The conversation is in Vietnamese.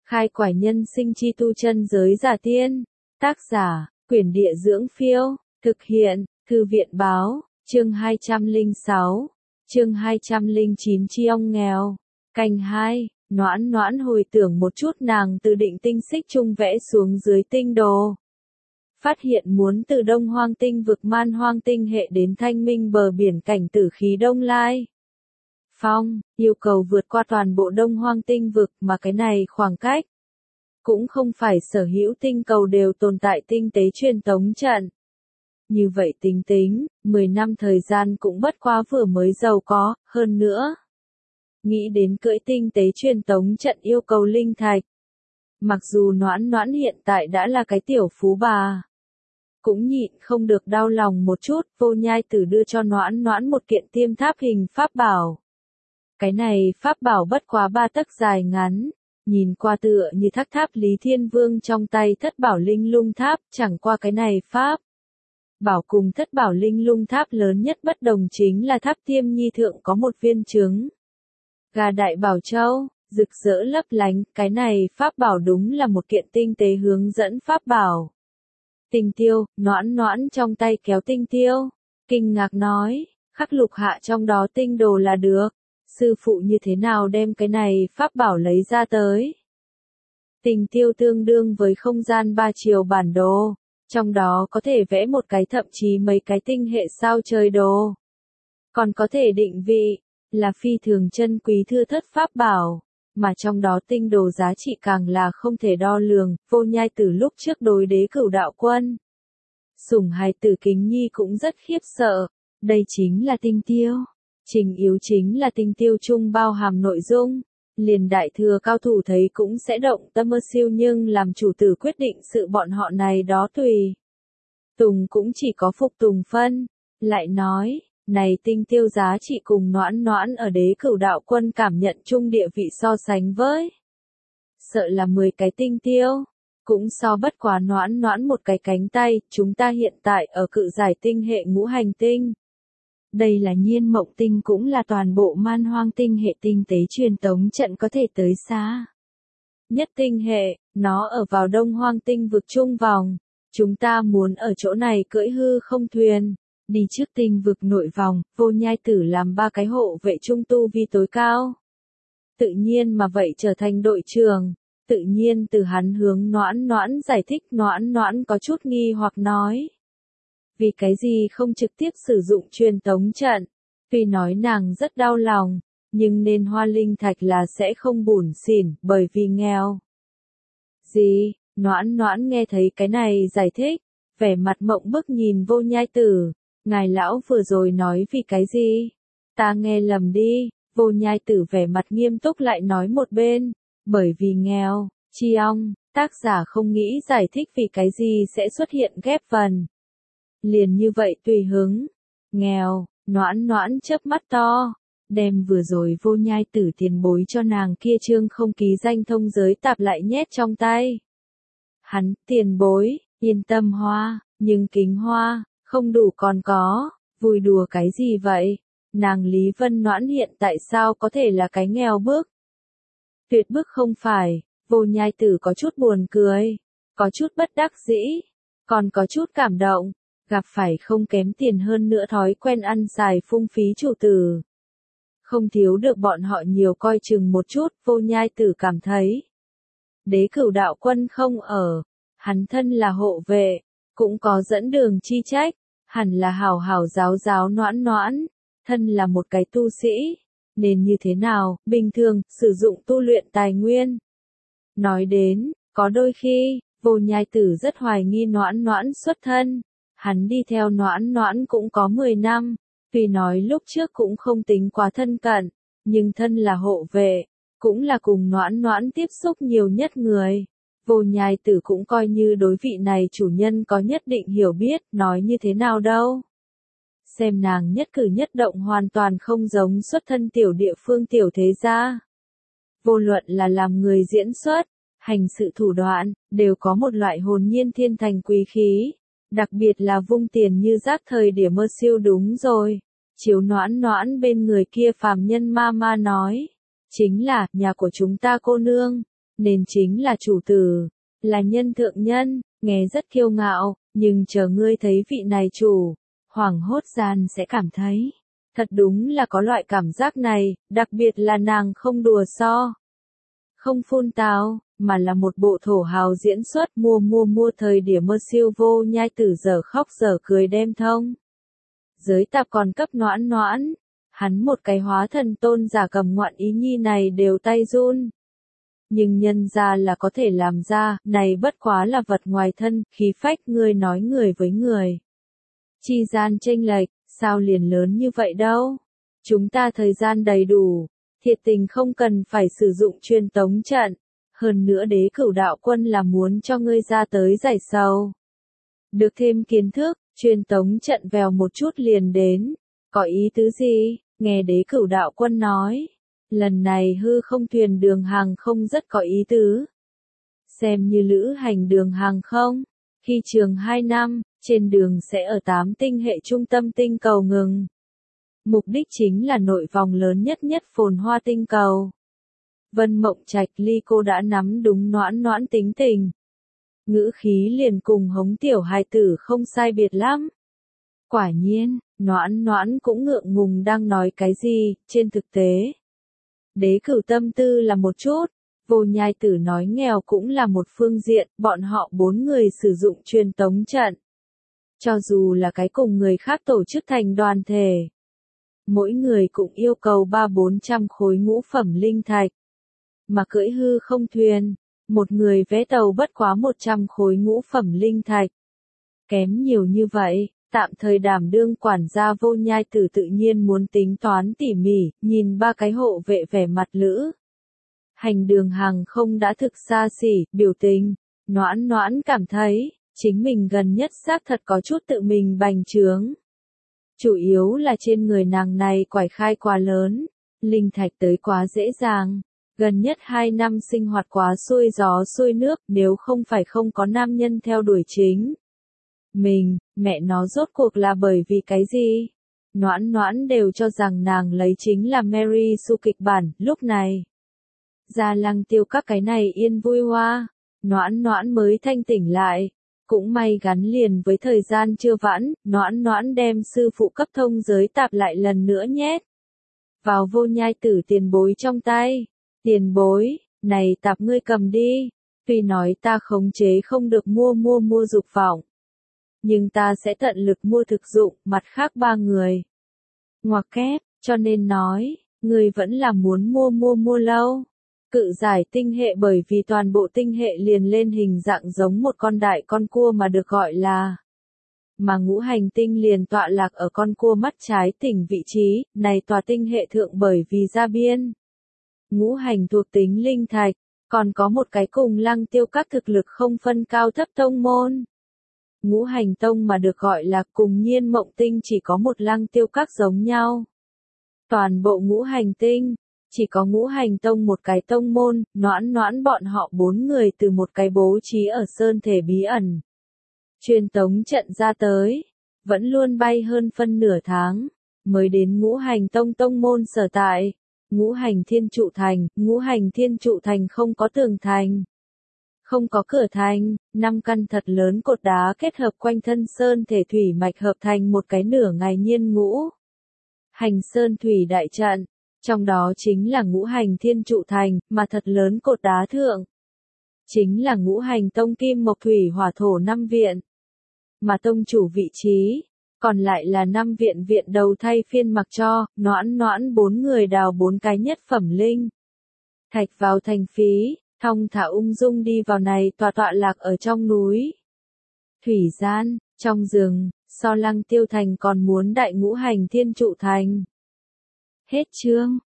Khai quải nhân sinh chi tu chân giới giả tiên. Tác giả, Quyển Địa Dưỡng Phiêu. Thực hiện, Thư viện Báo. Chương 206. Chương 209 Chi ong nghèo. Canh 2. Noãn Noãn hồi tưởng một chút nàng từ Định Tinh xích trung vẽ xuống dưới tinh đồ. Phát hiện muốn từ Đông Hoang Tinh vực Man Hoang Tinh hệ đến Thanh Minh bờ biển cảnh tử khí Đông Lai Phong, yêu cầu vượt qua toàn bộ Đông Hoang Tinh vực mà cái này khoảng cách. Cũng không phải sở hữu tinh cầu đều tồn tại tinh tế truyền tống trận. Như vậy tính tính, 10 năm thời gian cũng bất quá vừa mới giàu có, hơn nữa. Nghĩ đến cưỡi tinh tế truyền tống trận yêu cầu linh thạch. Mặc dù Noãn Noãn hiện tại đã là cái tiểu phú bà. Cũng nhịn không được đau lòng một chút, Vô Nhai Tử đưa cho Noãn Noãn một kiện tiêm tháp hình pháp bảo. Cái này pháp bảo bất quá 3 tấc dài ngắn, nhìn qua tựa như tháp Lý Thiên Vương trong tay thất bảo linh lung tháp, chẳng qua cái này pháp. Bảo cùng thất bảo linh lung tháp lớn nhất bất đồng chính là tháp Tiêm Nhi thượng có một viên trứng. Gà đại bảo châu, rực rỡ lấp lánh, cái này pháp bảo đúng là một kiện tinh tế hướng dẫn pháp bảo. Tinh tiêu, Noãn Noãn trong tay kéo tinh tiêu, kinh ngạc nói, khắc lục hạ trong đó tinh đồ là được. Sư phụ như thế nào đem cái này pháp bảo lấy ra tới? Tinh tiêu tương đương với không gian 3 chiều bản đồ, trong đó có thể vẽ một cái thậm chí mấy cái tinh hệ sao trời đồ. Còn có thể định vị, là phi thường chân quý thưa thất pháp bảo, mà trong đó tinh đồ giá trị càng là không thể đo lường. Vô Nhai Tử lúc trước đối đế cửu đạo quân. Sủng hài tử Kính Nhi cũng rất khiếp sợ, đây chính là tinh tiêu. Trình yếu chính là tinh tiêu chung bao hàm nội dung, liền đại thừa cao thủ thấy cũng sẽ động tâm mơ siêu, nhưng làm chủ tử quyết định sự bọn họ này đó tùy. Tùng cũng chỉ có phục tùng phân, lại nói, này tinh tiêu giá trị cùng Noãn Noãn ở đế cửu đạo quân cảm nhận chung địa vị so sánh với. Sợ là 10 cái tinh tiêu, cũng so bất quá Noãn Noãn một cái cánh tay, chúng ta hiện tại ở cự giải tinh hệ ngũ hành tinh. Đây là Nhiên Mộng Tinh, cũng là toàn bộ Man Hoang Tinh hệ tinh tế truyền tống trận có thể tới xa nhất tinh hệ, nó ở vào Đông Hoang Tinh vực trung vòng. Chúng ta muốn ở chỗ này cưỡi hư không thuyền, đi trước tinh vực nội vòng. Vô Nhai Tử làm 3 cái hộ vệ trung tu vi tối cao. Tự nhiên mà vậy trở thành đội trưởng. Tự nhiên từ hắn hướng Noãn Noãn giải thích. Noãn Noãn có chút nghi hoặc nói. Vì cái gì không trực tiếp sử dụng truyền tống trận? Tuy nói nàng rất đau lòng, nhưng nên hoa linh thạch là sẽ không bủn xỉn, bởi vì nghèo. Gì? Noãn Noãn nghe thấy cái này giải thích, vẻ mặt mộng bức nhìn Vô Nhai Tử. Ngài lão vừa rồi nói vì cái gì? Ta nghe lầm đi. Vô Nhai Tử vẻ mặt nghiêm túc lại nói một bên, bởi vì nghèo. Chi ong, tác giả không nghĩ giải thích vì cái gì sẽ xuất hiện ghép vần. Liền như vậy tùy hứng. Nghèo. Noãn Noãn chớp mắt to, đem vừa rồi Vô Nhai Tử tiền bối cho nàng kia chương không ký danh thông giới tạp lại nhét trong tay. Hắn, tiền bối, yên tâm hoa, nhưng kính hoa, không đủ còn có, vui đùa cái gì vậy? Nàng Lý Vân Noãn hiện tại sao có thể là cái nghèo bức? Tuyệt bức không phải. Vô Nhai Tử có chút buồn cười, có chút bất đắc dĩ, còn có chút cảm động. Gặp phải không kém tiền hơn nữa thói quen ăn xài phung phí chủ tử. Không thiếu được bọn họ nhiều coi chừng một chút. Vô Nhai Tử cảm thấy. Đế cửu đạo quân không ở. Hắn thân là hộ vệ. Cũng có dẫn đường chi trách. Hẳn là hảo hảo giáo giáo Noãn Noãn. Thân là một cái tu sĩ. Nên như thế nào, bình thường, sử dụng tu luyện tài nguyên. Nói đến, có đôi khi, Vô Nhai Tử rất hoài nghi Noãn Noãn xuất thân. Hắn đi theo Noãn Noãn cũng có 10 năm, tuy nói lúc trước cũng không tính quá thân cận, nhưng thân là hộ vệ, cũng là cùng Noãn Noãn tiếp xúc nhiều nhất người. Vô Nhai Tử cũng coi như đối vị này chủ nhân có nhất định hiểu biết, nói như thế nào đâu. Xem nàng nhất cử nhất động hoàn toàn không giống xuất thân tiểu địa phương tiểu thế gia. Vô luận là làm người diễn xuất, hành sự thủ đoạn, đều có một loại hồn nhiên thiên thành quý khí. Đặc biệt là vung tiền như rác thời điểm mơ siêu đúng rồi. Chiếu Noãn Noãn bên người kia phàm nhân ma ma nói. Chính là, nhà của chúng ta cô nương. nên chính là chủ tử, là nhân thượng nhân, nghe rất kiêu ngạo, nhưng chờ ngươi thấy vị này chủ, hoảng hốt gian sẽ cảm thấy, thật đúng là có loại cảm giác này, đặc biệt là nàng không đùa so, không phun tào, mà là một bộ thổ hào diễn xuất mua thời điểm mơ siêu vô nhai tử giờ khóc giờ cười đem thông. Giới tạp còn cấp noãn noãn, hắn một cái hóa thần tôn giả cầm ngoạn ý nhi này đều tay run. Nhưng nhân ra là có thể làm ra, này bất quá là vật ngoài thân, khí phách người nói người với người. Chi gian chênh lệch, sao liền lớn như vậy đâu? Chúng ta thời gian đầy đủ, thiệt tình không cần phải sử dụng truyền tống trận. Hơn nữa đế cửu đạo quân là muốn cho ngươi ra tới giải sầu. Được thêm kiến thức, truyền tống trận vèo một chút liền đến. Có ý tứ gì? Nghe đế cửu đạo quân nói. Lần này hư không thuyền đường hàng không rất có ý tứ. Xem như lữ hành đường hàng không. Khi trường 2 năm, trên đường sẽ ở 8 tinh hệ trung tâm tinh cầu ngừng. Mục đích chính là nội vòng lớn nhất phồn hoa tinh cầu. Vân Mộng Trạch Ly cô đã nắm đúng noãn noãn tính tình. Ngữ khí liền cùng hống tiểu hài tử không sai biệt lắm. Quả nhiên, noãn noãn cũng ngượng ngùng đang nói cái gì, trên thực tế. Đế cửu tâm tư là một chút, vô nhai tử nói nghèo cũng là một phương diện, bọn họ 4 người sử dụng truyền tống trận. Cho dù là cái cùng người khác tổ chức thành đoàn thể. Mỗi người cũng yêu cầu 300-400 khối ngũ phẩm linh thạch. Mà cưỡi hư không thuyền, một người vé tàu bất quá 100 khối ngũ phẩm linh thạch. Kém nhiều như vậy, tạm thời đảm đương quản gia vô nhai tử tự nhiên muốn tính toán tỉ mỉ, nhìn 3 cái hộ vệ vẻ mặt lữ. Hành đường hàng không đã thực xa xỉ, biểu tình, noãn noãn cảm thấy, chính mình gần nhất xác thật có chút tự mình bành trướng. Chủ yếu là trên người nàng này quải khai quá lớn, linh thạch tới quá dễ dàng. Gần nhất 2 năm sinh hoạt quá xuôi gió xuôi nước, nếu không phải không có nam nhân theo đuổi chính. Mẹ nó rốt cuộc là bởi vì cái gì? Noãn noãn đều cho rằng nàng lấy chính là Mary Sue kịch bản, lúc này. Gia Lăng Tiêu các cái này yên vui hoa, noãn noãn mới thanh tỉnh lại. Cũng may gắn liền với thời gian chưa vãn, noãn noãn đem sư phụ cấp thông giới tạp lại lần nữa nhét. Vào vô nhai tử tiền bối trong tay. Tiền bối, này tạp ngươi cầm đi. Tuy nói ta khống chế không được mua dục vọng. Nhưng ta sẽ tận lực mua thực dụng, mặt khác 3 người. Ngoặc kép, cho nên nói, ngươi vẫn là muốn mua lâu. Cự giải tinh hệ bởi vì toàn bộ tinh hệ liền lên hình dạng giống một con đại con cua mà được gọi là. Mà ngũ hành tinh liền tọa lạc ở con cua mắt trái tỉnh vị trí, này tòa tinh hệ thượng bởi vì ra biên. Ngũ hành thuộc tính linh thạch, còn có một cái cùng Lăng Tiêu các thực lực không phân cao thấp tông môn. Ngũ hành tông mà được gọi là cùng Nhiên Mộng Tinh chỉ có một Lăng Tiêu các giống nhau. Toàn bộ ngũ hành tinh, chỉ có ngũ hành tông một cái tông môn, noãn noãn bọn họ 4 người từ một cái bố trí ở sơn thể bí ẩn. Truyền tống trận ra tới, vẫn luôn bay hơn phân nửa tháng, mới đến ngũ hành tông tông môn sở tại. Ngũ hành thiên trụ thành không có tường thành. Không có cửa thành, 5 căn thật lớn cột đá kết hợp quanh thân sơn thể thủy mạch hợp thành một cái nửa ngày nhiên ngũ. Hành sơn thủy đại trận, trong đó chính là ngũ hành thiên trụ thành, mà thật lớn cột đá thượng. Chính là ngũ hành tông kim mộc thủy hỏa thổ 5 viện. Mà tông chủ vị trí, còn lại là 5 viện đầu thay phiên mặc cho, noãn noãn 4 người đào 4 cái nhất phẩm linh. Thạch vào thành phí, thong thả ung dung đi vào này tọa lạc ở trong núi. Thủy gian, trong rừng, so Lăng Tiêu thành còn muốn đại ngũ hành thiên trụ thành. Hết chương.